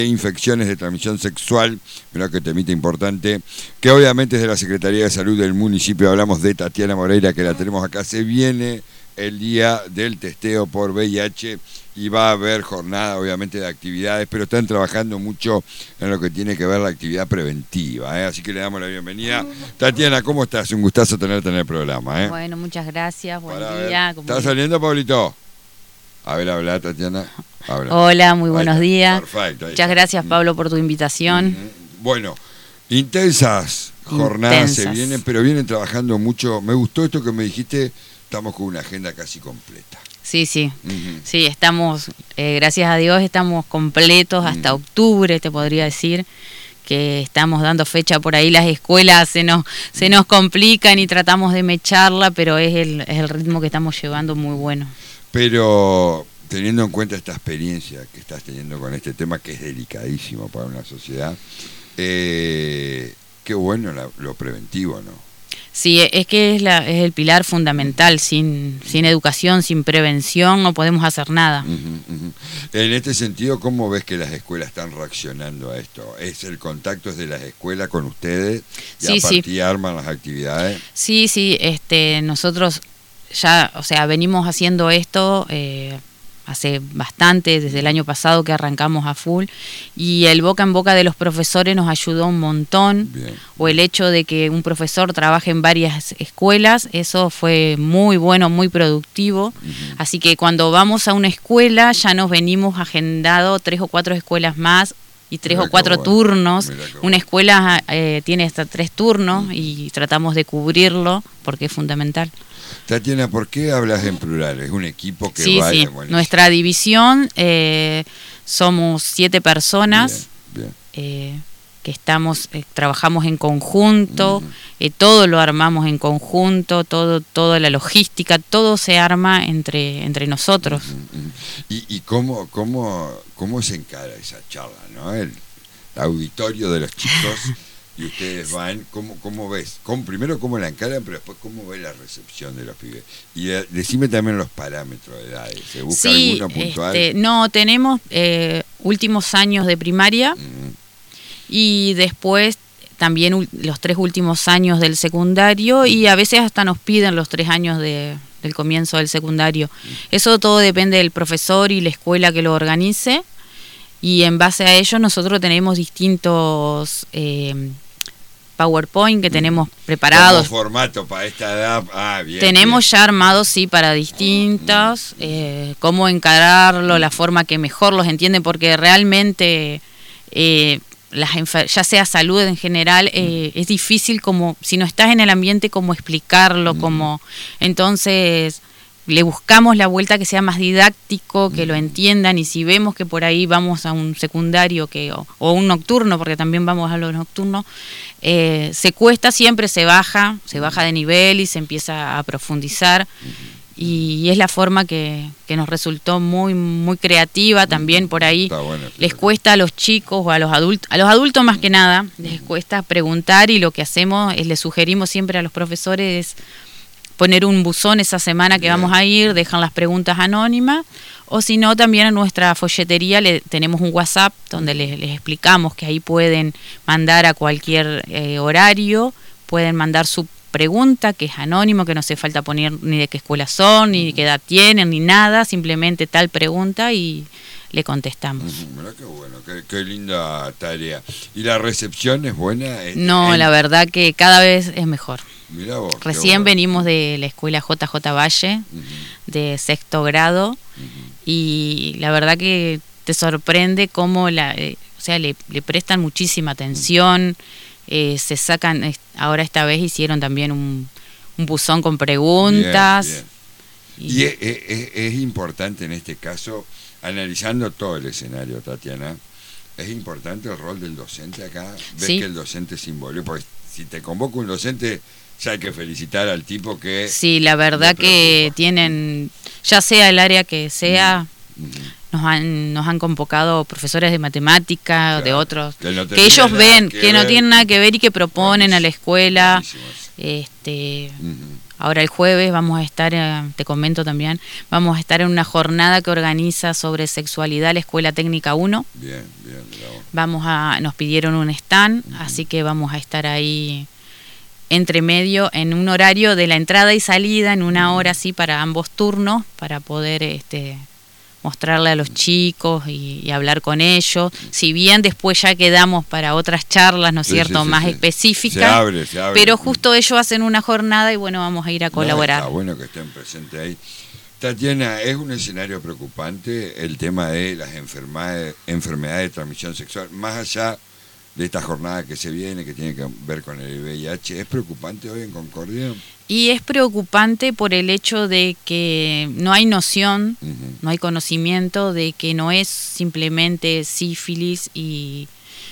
infecciones de transmisión sexual, mirá que temita importante, que obviamente es de la Secretaría de Salud del municipio. Hablamos de Tatiana Moreira, que la tenemos acá. Se viene el día del testeo por VIH y va a haber jornada obviamente de actividades, pero están trabajando mucho en lo que tiene que ver la actividad preventiva, ¿eh? Así que le damos la bienvenida. Tatiana, ¿cómo estás? Un gustazo tenerte en el programa, ¿eh? Bueno, muchas gracias, buen Para día. ¿Estás saliendo, Pablito? A ver, habla, Tatiana. Habla. Hola, muy buenos días. Perfecto. Muchas gracias, Pablo, por tu invitación. Bueno, intensas jornadas se vienen, pero vienen trabajando mucho. Me gustó esto que me dijiste, estamos con una agenda casi completa. Sí, sí, estamos, gracias a Dios, estamos completos hasta octubre, te podría decir, que estamos dando fecha por ahí. Las escuelas se nos complican y tratamos de mecharla, pero es el ritmo que estamos llevando muy bueno. Pero teniendo en cuenta esta experiencia que estás teniendo con este tema, que es delicadísimo para una sociedad, qué bueno lo preventivo, ¿no? Sí, es que es el pilar fundamental. Sin educación, sin prevención, no podemos hacer nada. En este sentido, ¿cómo ves que las escuelas están reaccionando a esto? ¿Es el contacto es de las escuelas con ustedes? ¿Y a partir arman las actividades? Sí, nosotros ya, venimos haciendo esto hace bastante, desde el año pasado que arrancamos a full, y el boca en boca de los profesores nos ayudó un montón. Bien. O el hecho de que un profesor trabaje en varias escuelas, eso fue muy bueno, muy productivo. Así que cuando vamos a una escuela ya nos venimos agendado 3 o 4 escuelas más y 3 o 4 turnos. Una escuela tiene hasta 3 turnos y tratamos de cubrirlo porque es fundamental. Tatiana, ¿por qué hablas en plural? Es un equipo que sí. Nuestra división somos 7 personas. Bien. Que trabajamos en conjunto, todo lo armamos en conjunto, toda la logística, todo se arma entre nosotros. ¿Y cómo se encara esa charla, ¿no? El auditorio de los chicos. Y ustedes van, ¿cómo ves? Primero cómo la encaran, pero después cómo ves la recepción de los pibes. Y decime también los parámetros de edades. ¿Se busca alguno puntual? No, tenemos últimos años de primaria y después también los 3 últimos años del secundario y a veces hasta nos piden los 3 años del comienzo del secundario. Eso todo depende del profesor y la escuela que lo organice. Y en base a ello nosotros tenemos distintos PowerPoint que tenemos preparados. ¿Como formato para esta edad? Bien. Tenemos ya armados, sí, para distintos, cómo encararlo, la forma que mejor los entienden, porque realmente ya sea salud en general, es difícil como, si no estás en el ambiente, cómo explicarlo, entonces le buscamos la vuelta que sea más didáctico, que lo entiendan, y si vemos que por ahí vamos a un secundario o un nocturno, porque también vamos a los nocturnos, se cuesta, siempre se baja de nivel y se empieza a profundizar, y es la forma que nos resultó muy, muy creativa también por ahí. Bueno, les cuesta a los chicos o a los adultos más que nada, les cuesta preguntar, y lo que hacemos es les sugerimos siempre a los profesores poner un buzón esa semana que vamos a ir, dejan las preguntas anónimas, o si no, también en nuestra folletería tenemos un WhatsApp donde les explicamos que ahí pueden mandar a cualquier horario, pueden mandar su pregunta, que es anónimo, que no hace falta poner ni de qué escuela son, ni de qué edad tienen, ni nada, simplemente tal pregunta y le contestamos. Mirá qué bueno, qué linda tarea. ¿Y la recepción es buena? No, la verdad que cada vez es mejor. Mirá vos, recién venimos de la escuela JJ Valle, de 6º grado, y la verdad que te sorprende cómo le prestan muchísima atención, se sacan, ahora esta vez hicieron también un buzón con preguntas. Bien. Y es importante en este caso, analizando todo el escenario, Tatiana, es importante el rol del docente acá. ¿Ves que el docente se involucra? Porque si te convoca un docente, ya hay que felicitar al tipo que... Sí, la verdad que tienen, ya sea el área que sea, nos han convocado profesores de matemática, claro, de otros, que ellos ven, que no tienen nada que ver y que proponen a la escuela. Ahora el jueves vamos a estar, te comento también, vamos a estar en una jornada que organiza sobre sexualidad la Escuela Técnica 1. Bien, bravo. Nos pidieron un stand, así que vamos a estar ahí entre medio en un horario de la entrada y salida, en una hora así para ambos turnos, para poder mostrarle a los chicos y hablar con ellos. Si bien después ya quedamos para otras charlas, ¿no es cierto?, más específicas. Se abre. Pero justo ellos hacen una jornada y bueno, vamos a ir a colaborar. Está bueno que estén presentes ahí. Tatiana, ¿es un escenario preocupante el tema de las enfermedades de transmisión sexual? Más allá de esta jornada que se viene, que tiene que ver con el VIH, ¿es preocupante hoy en Concordia? Y es preocupante por el hecho de que no hay noción, no hay conocimiento de que no es simplemente sífilis y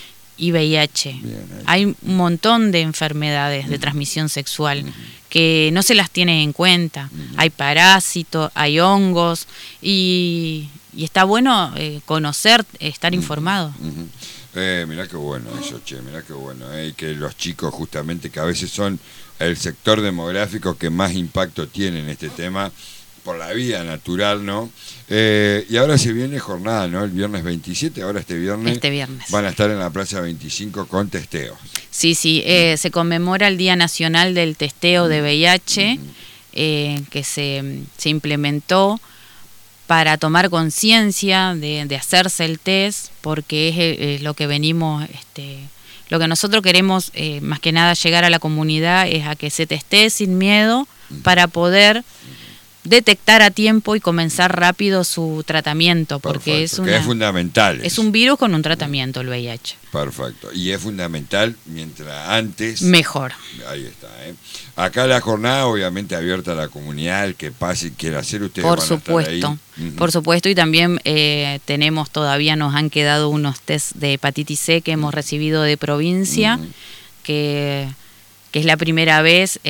VIH. Bien, hay un montón de enfermedades de transmisión sexual que no se las tiene en cuenta. Hay parásitos, hay hongos y está bueno conocer, estar informado. Mirá qué bueno eso, mirá qué bueno. Y que los chicos justamente, que a veces son el sector demográfico que más impacto tiene en este tema, por la vida natural, ¿no? Y ahora se viene jornada, ¿no? El viernes 27, ahora este viernes. Van a estar en la Plaza 25 con testeos. Sí, se conmemora el Día Nacional del Testeo de VIH, que se implementó para tomar conciencia de hacerse el test, porque es lo que venimos, lo que nosotros queremos, más que nada llegar a la comunidad, es a que se testee sin miedo para poder detectar a tiempo y comenzar rápido su tratamiento, porque es fundamental. Es un virus con un tratamiento, el VIH. Perfecto, y es fundamental mientras antes... Mejor. Ahí está, Acá la jornada obviamente abierta a la comunidad, el que pase y quiera hacer, ustedes por van supuesto, a estar ahí. Por supuesto, y también todavía nos han quedado unos test de hepatitis C que hemos recibido de provincia, que es la primera vez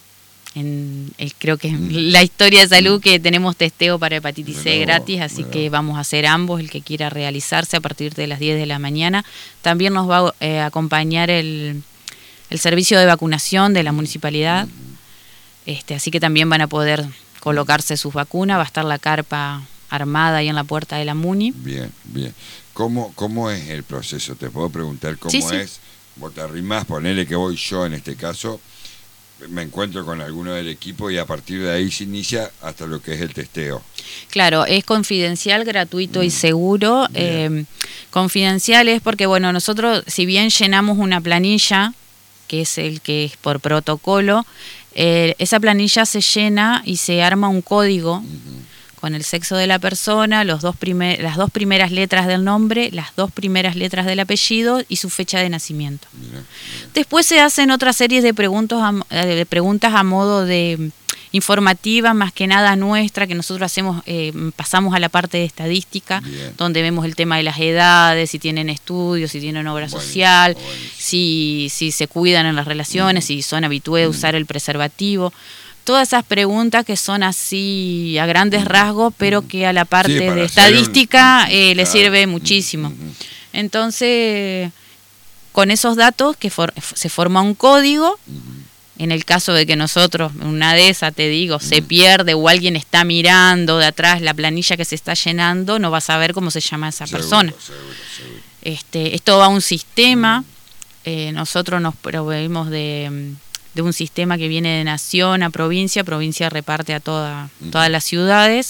creo que en la historia de salud que tenemos testeo para hepatitis C gratis, así que vamos a hacer ambos, el que quiera realizarse a partir de las 10 de la mañana. También nos va a acompañar el servicio de vacunación de la municipalidad, así que también van a poder colocarse sus vacunas, va a estar la carpa armada ahí en la puerta de la Muni. Bien. ¿Cómo es el proceso? Te puedo preguntar cómo es. Vos te arrimás, ponele que voy yo en este caso, me encuentro con alguno del equipo y a partir de ahí se inicia hasta lo que es el testeo. Claro, es confidencial, gratuito y seguro. Confidencial es porque, bueno, nosotros, si bien llenamos una planilla, que es el que es por protocolo, esa planilla se llena y se arma un código con el sexo de la persona, las dos primeras letras del nombre, las 2 primeras letras del apellido y su fecha de nacimiento. Mira. Después se hacen otra serie de preguntas a modo de informativa, más que nada nuestra, que nosotros hacemos, pasamos a la parte de estadística, donde vemos el tema de las edades, si tienen estudios, si tienen obra social, si se cuidan en las relaciones, si son habituados a usar el preservativo. Todas esas preguntas que son así a grandes rasgos, pero que a la parte de estadística les sirve muchísimo. Entonces, con esos datos que se forma un código. En el caso de que nosotros, una de esas, te digo, se pierde o alguien está mirando de atrás la planilla que se está llenando, no va a saber cómo se llama esa persona. Seguro. Esto va a un sistema. Nosotros nos proveemos de un sistema que viene de nación a provincia reparte a todas las ciudades.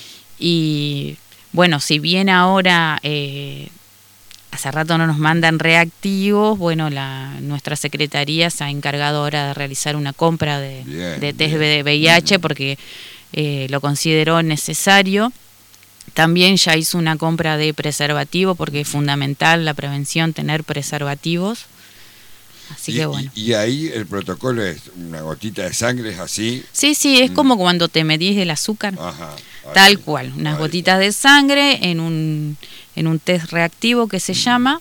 Y bueno, si bien ahora hace rato no nos mandan reactivos, bueno, nuestra secretaría se ha encargado ahora de realizar una compra de test de VIH porque lo consideró necesario. También ya hizo una compra de preservativo porque es fundamental la prevención, tener preservativos. Así que bueno. Y ahí el protocolo es una gotita de sangre, es así. Sí, es como cuando te medís el azúcar. Ajá, tal cual, unas gotitas de sangre en un test reactivo que se llama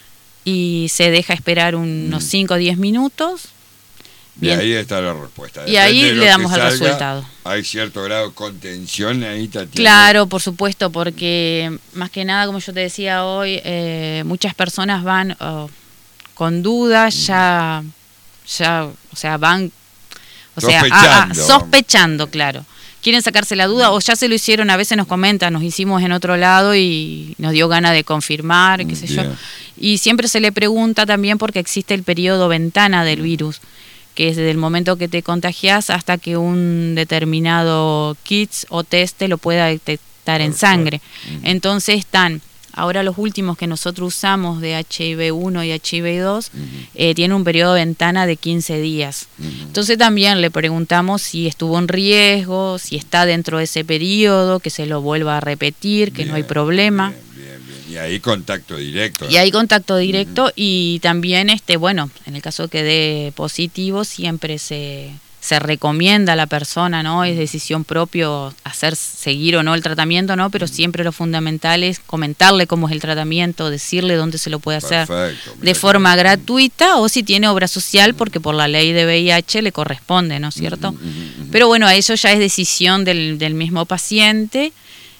y se deja esperar unos 5 o 10 minutos. Bien. Y ahí está la respuesta. Depende, y ahí le damos el resultado. ¿Hay cierto grado de contención ahí, Tatiana? Claro, por supuesto, porque más que nada, como yo te decía hoy, muchas personas van con dudas, van, O sea, sospechando, claro. Quieren sacarse la duda o ya se lo hicieron, a veces nos comentan, nos hicimos en otro lado y nos dio ganas de confirmar, qué sé yo. Y siempre se le pregunta también porque existe el periodo ventana del virus, que es desde el momento que te contagias hasta que un determinado kit o test te lo pueda detectar en sangre. Entonces ahora los últimos que nosotros usamos de HIV-1 y HIV-2 tienen un periodo de ventana de 15 días. Entonces también le preguntamos si estuvo en riesgo, si está dentro de ese periodo, que se lo vuelva a repetir, que no hay problema. Bien. Y ahí contacto directo. Y también, bueno, en el caso que dé positivo, siempre se recomienda a la persona, ¿no? Es decisión propia seguir o no el tratamiento, ¿no? Pero siempre lo fundamental es comentarle cómo es el tratamiento, decirle dónde se lo puede hacer de forma gratuita o si tiene obra social, porque por la ley de VIH le corresponde, ¿no es cierto? Pero bueno, eso ya es decisión del mismo paciente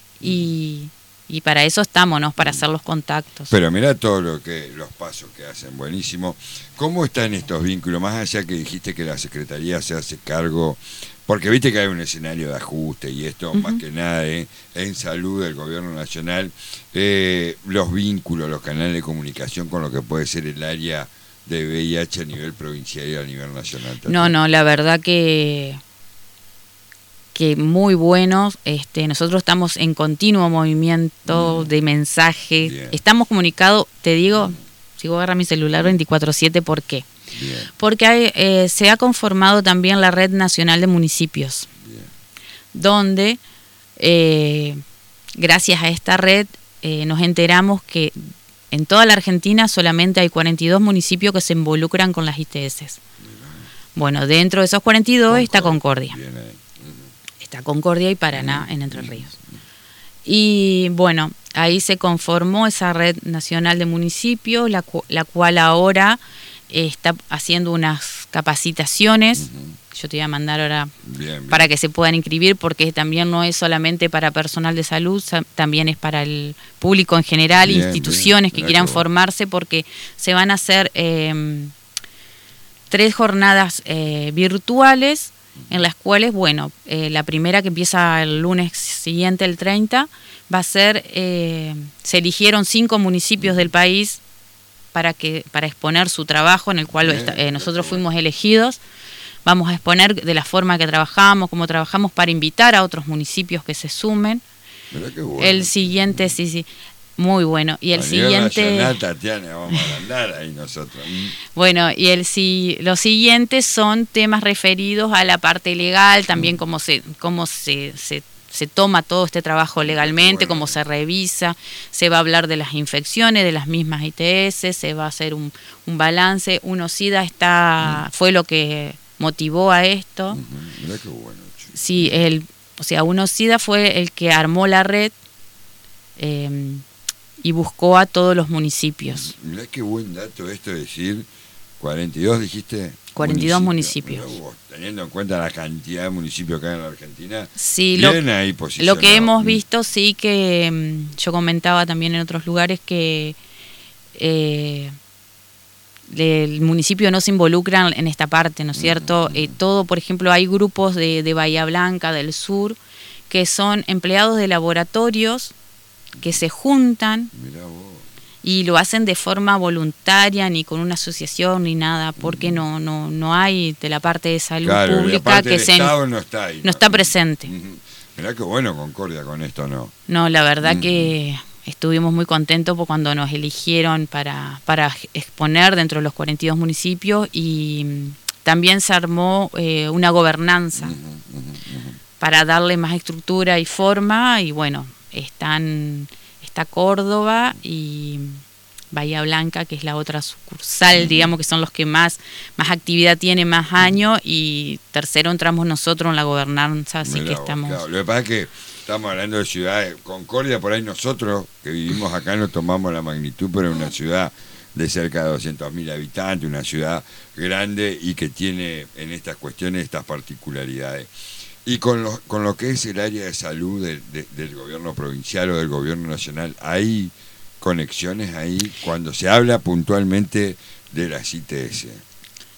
y para eso estamos, ¿no? Para hacer los contactos. Pero mira todo los pasos que hacen, buenísimo. ¿Cómo están estos vínculos? Más allá que dijiste que la Secretaría se hace cargo, porque viste que hay un escenario de ajuste y esto más que nada en salud del gobierno nacional, los vínculos, los canales de comunicación con lo que puede ser el área de VIH a nivel provincial y a nivel nacional. No, la verdad que muy buenos. Nosotros estamos en continuo movimiento de mensajes. Bien. Estamos comunicados, te digo, si vos agarras mi celular 24/7, ¿por qué? Bien. Porque se ha conformado también la Red Nacional de Municipios, bien, donde gracias a esta red nos enteramos que en toda la Argentina solamente hay 42 municipios que se involucran con las ITS. Bien. Bueno, dentro de esos 42 está Concordia. Bien. Está Concordia y Paraná en Entre Ríos. Y bueno, ahí se conformó esa Red Nacional de Municipios, la cual ahora está haciendo unas capacitaciones. Yo te voy a mandar ahora para que se puedan inscribir, porque también no es solamente para personal de salud, también es para el público en general, instituciones que quieran formarse, porque se van a hacer 3 jornadas virtuales, en las cuales, bueno, la primera, que empieza el lunes siguiente, el 30, va a ser, se eligieron 5 municipios del país para exponer su trabajo, en el cual nosotros fuimos elegidos. Vamos a exponer de la forma que trabajamos, cómo trabajamos, para invitar a otros municipios que se sumen. Mirá qué bueno. El siguiente, sí. Muy bueno. Y el siguiente... Nacional, Tatiana, vamos a andar ahí nosotros. Bueno, y los siguientes son temas referidos a la parte legal, también cómo se toma todo este trabajo legalmente, cómo se revisa, se va a hablar de las infecciones, de las mismas ITS, se va a hacer un balance. UNOSIDA fue lo que motivó a esto. Mirá qué bueno. Sí, UNOSIDA fue el que armó la red, y buscó a todos los municipios. Mirá qué buen dato esto de decir, 42 dijiste. 42 municipios. Vos, teniendo en cuenta la cantidad de municipios que hay en la Argentina, sí, bien ahí posicionado. Lo que hemos visto, sí, que yo comentaba también en otros lugares que el municipio no se involucra en esta parte, ¿no es cierto? Todo, por ejemplo, hay grupos de Bahía Blanca, del sur, que son empleados de laboratorios que se juntan y lo hacen de forma voluntaria, ni con una asociación ni nada, porque no hay de la parte de salud pública que no está ahí, no está presente. Mirá qué bueno Concordia con esto, ¿no? No, la verdad que estuvimos muy contentos por cuando nos eligieron para exponer dentro de los 42 municipios, y también se armó una gobernanza para darle más estructura y forma, y bueno, está Córdoba y Bahía Blanca, que es la otra sucursal, digamos, que son los que más actividad tienen, más años, y tercero entramos nosotros en la gobernanza, así que estamos... Claro. Lo que pasa es que estamos hablando de ciudades, Concordia, por ahí nosotros que vivimos acá no tomamos la magnitud, pero es una ciudad de cerca de 200.000 habitantes, una ciudad grande y que tiene en estas cuestiones estas particularidades. Y con lo que es el área de salud del gobierno provincial o del gobierno nacional, ¿hay conexiones ahí cuando se habla puntualmente de las ITS?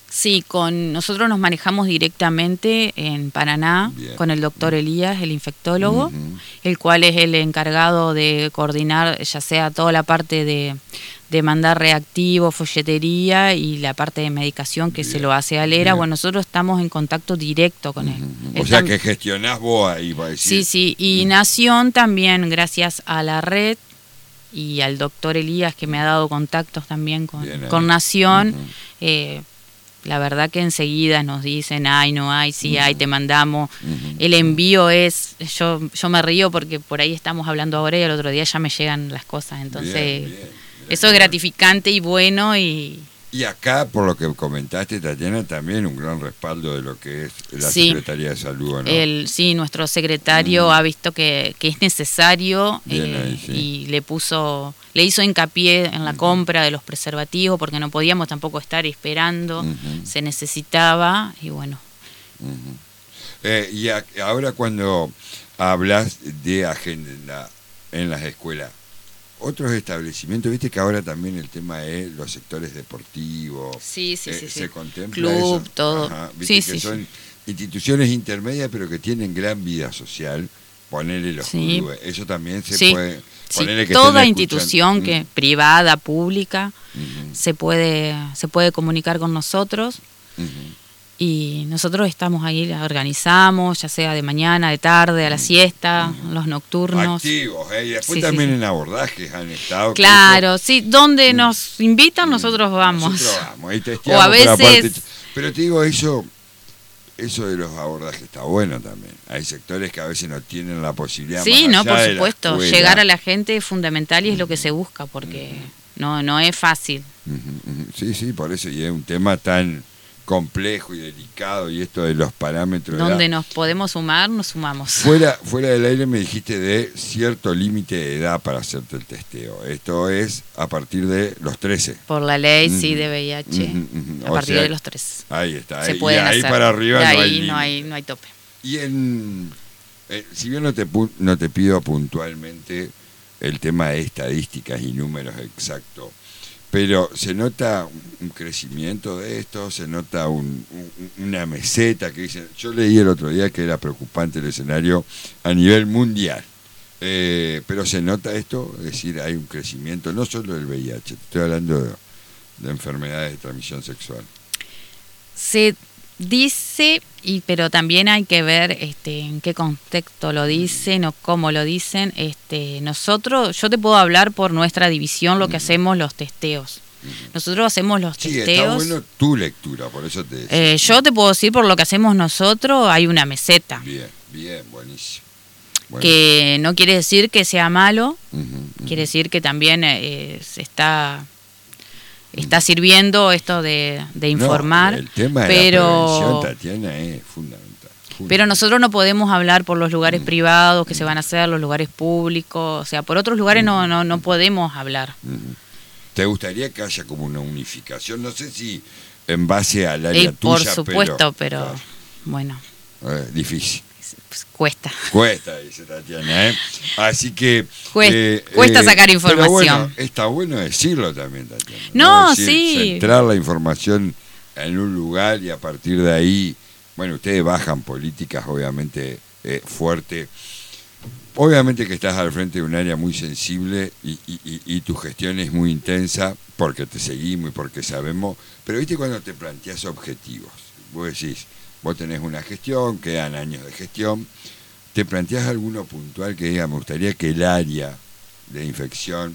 Sí, nosotros nos manejamos directamente en Paraná. Bien. Con el doctor Elías, el infectólogo, el cual es el encargado de coordinar ya sea toda la parte de mandar reactivos, folletería y la parte de medicación que se lo hace a Lera. Bueno, nosotros estamos en contacto directo con él. O sea que gestionás vos ahí, para decir. Sí, y Nación también, gracias a la red y al doctor Elías, que me ha dado contactos también con Nación. La verdad que enseguida nos dicen, ay, no hay, sí hay, te mandamos. El envío es, yo me río porque por ahí estamos hablando ahora y el otro día ya me llegan las cosas. Entonces, bien, eso es gratificante y bueno. Y acá, por lo que comentaste, Tatiana, también un gran respaldo de lo que es la Secretaría de Salud, ¿no? Sí, nuestro secretario ha visto que es necesario y le hizo hincapié en la compra de los preservativos porque no podíamos tampoco estar esperando, se necesitaba y bueno. Y ahora cuando hablas de agenda en las escuelas, otros establecimientos, viste que ahora también el tema es los sectores deportivos. Sí. Se contempla club, eso. todo. Ajá, viste que son instituciones intermedias, pero que tienen gran vida social. Ponerle los clubes. Eso también se puede. Ponerle que toda institución que privada, pública, se puede comunicar con nosotros. Y nosotros estamos ahí, la organizamos, ya sea de mañana, de tarde, a la siesta, los nocturnos. Activos, y después también en abordajes han estado. Claro, donde nos invitan nosotros vamos. Nosotros vamos, ahí testeamos. O a veces... Pero te digo, eso de los abordajes está bueno también. Hay sectores que a veces no tienen la posibilidad. Sí, no, por supuesto. Llegar a la gente es fundamental y es lo que se busca, porque no es fácil. Sí, por eso, y es un tema tan complejo y delicado, y esto de los parámetros. Donde nos podemos sumar, nos sumamos. Fuera del aire me dijiste de cierto límite de edad para hacerte el testeo. Esto es a partir de los 13. Por la ley, sí, de VIH. A partir de los 13. Ahí está. Se pueden hacer. Para arriba no hay tope. Y si bien no te pido puntualmente el tema de estadísticas y números exactos, pero se nota un crecimiento de esto, se nota una meseta que dicen. Yo leí el otro día que era preocupante el escenario a nivel mundial, pero se nota esto, es decir, hay un crecimiento, no solo del VIH, estoy hablando de enfermedades de transmisión sexual. Se dice, pero también hay que ver en qué contexto lo dicen o cómo lo dicen. Nosotros, yo te puedo hablar por nuestra división, lo que hacemos los testeos. Nosotros hacemos los testeos. Está bueno tu lectura, por eso te decía. Yo te puedo decir por lo que hacemos nosotros, hay una meseta. Bien, buenísimo. Que no quiere decir que sea malo, quiere decir que también se está sirviendo esto de informar. El tema de la prevención, Tatiana, es fundamental. Pero nosotros no podemos hablar por los lugares privados que se van a hacer, los lugares públicos, o sea, por otros lugares no podemos hablar. ¿Te gustaría que haya como una unificación? No sé si en base al área tuya, por supuesto, pero bueno. Difícil. Pues cuesta, dice Tatiana, Así que... Cuesta sacar información. Pero bueno, está bueno decirlo también, Tatiana. No, decir, sí. Centrar la información en un lugar y a partir de ahí, bueno, ustedes bajan políticas obviamente fuertes. Obviamente que estás al frente de un área muy sensible y tu gestión es muy intensa porque te seguimos y porque sabemos. Pero viste cuando te planteas objetivos, vos decís... Vos tenés una gestión, quedan años de gestión, ¿te planteás alguno puntual que diga, me gustaría que el área de infección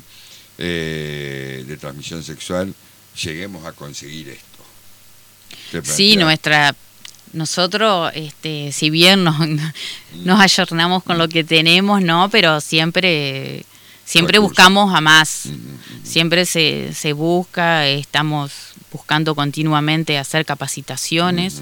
de transmisión sexual lleguemos a conseguir esto? Sí, nosotros, si bien nos ayornamos con lo que tenemos, ¿no? Pero siempre buscamos a más, siempre se busca, estamos buscando continuamente hacer capacitaciones.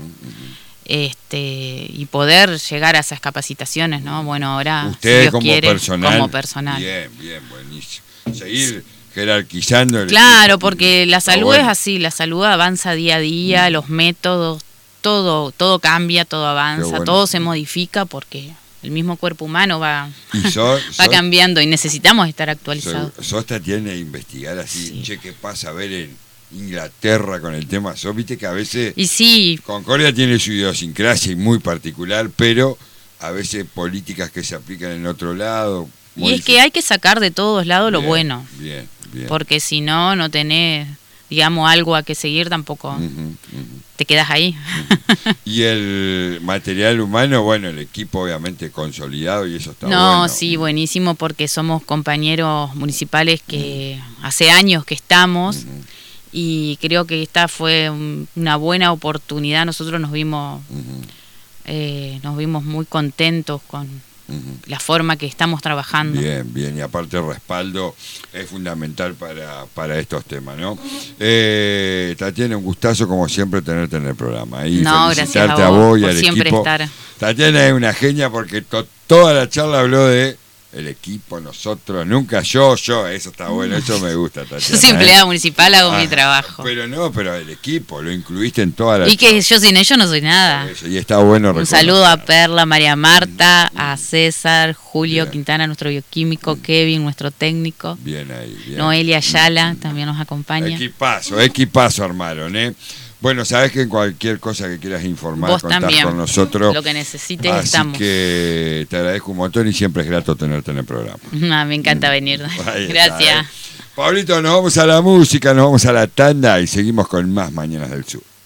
Y poder llegar a esas capacitaciones, ¿no? Bueno, ahora, ustedes si Dios como quiere, personal, como personal. Bien, buenísimo. Seguir jerarquizando. Claro, porque la salud es así, la salud avanza día a día, los métodos, todo cambia, todo avanza, todo se modifica porque el mismo cuerpo humano va cambiando y necesitamos estar actualizados. Sos Tatiana investigar así, che, qué pasa, a ver Inglaterra con el tema SOS, viste que a veces Y sí, Concordia tiene su idiosincrasia y muy particular, pero a veces políticas que se aplican en otro lado. y es que hay que sacar de todos lados lo Bien, bueno, Bien, bien. porque si no, no tenés, digamos, algo a que seguir tampoco, te quedas ahí. Y el material humano, bueno, el equipo obviamente consolidado y eso está No, bueno. sí, buenísimo, porque somos compañeros municipales que hace años que estamos y creo que esta fue una buena oportunidad. Nosotros nos vimos muy contentos con la forma que estamos trabajando. Bien, bien, y aparte el respaldo es fundamental para estos temas, ¿no? Tatiana, un gustazo como siempre tenerte en el programa. Y No, felicitarte gracias a vos y por al siempre equipo. estar. Tatiana es una genia porque toda la charla habló de el equipo, nosotros, nunca yo, eso está bueno, eso me gusta, Tatiana. Yo soy empleada municipal, hago mi trabajo. Pero el equipo, lo incluiste en toda la Y que yo sin ellos no soy nada. Eso, y está bueno Un reconocer. saludo a Perla, María Marta, a César, Julio Bien. Quintana, nuestro bioquímico, Kevin, nuestro técnico, Bien ahí, bien. Noelia Ayala también nos acompaña. Equipazo armaron, ¿eh? Bueno, sabes que en cualquier cosa que quieras informar, Vos contás también, con nosotros. lo que necesites Así estamos. que te agradezco un montón y siempre es grato tenerte en el programa. Me encanta venir. Ahí está, Gracias. Pablito, nos vamos a la música, nos vamos a la tanda y seguimos con más Mañanas del Sur.